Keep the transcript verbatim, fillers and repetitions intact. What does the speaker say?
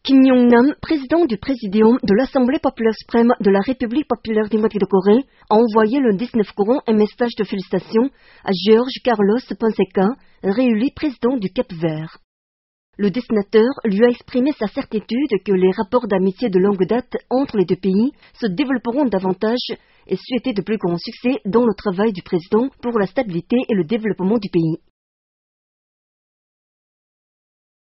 Kim Yong-nam, président du Présidium de l'Assemblée populaire suprême de la République populaire démocratique de Corée, a envoyé le dix-neuf courant un message de félicitations à George Carlos Fonseca, réélu président du Cap-Vert. Le dessinateur lui a exprimé sa certitude que les rapports d'amitié de longue date entre les deux pays se développeront davantage et souhaité de plus grands succès dans le travail du président pour la stabilité et le développement du pays.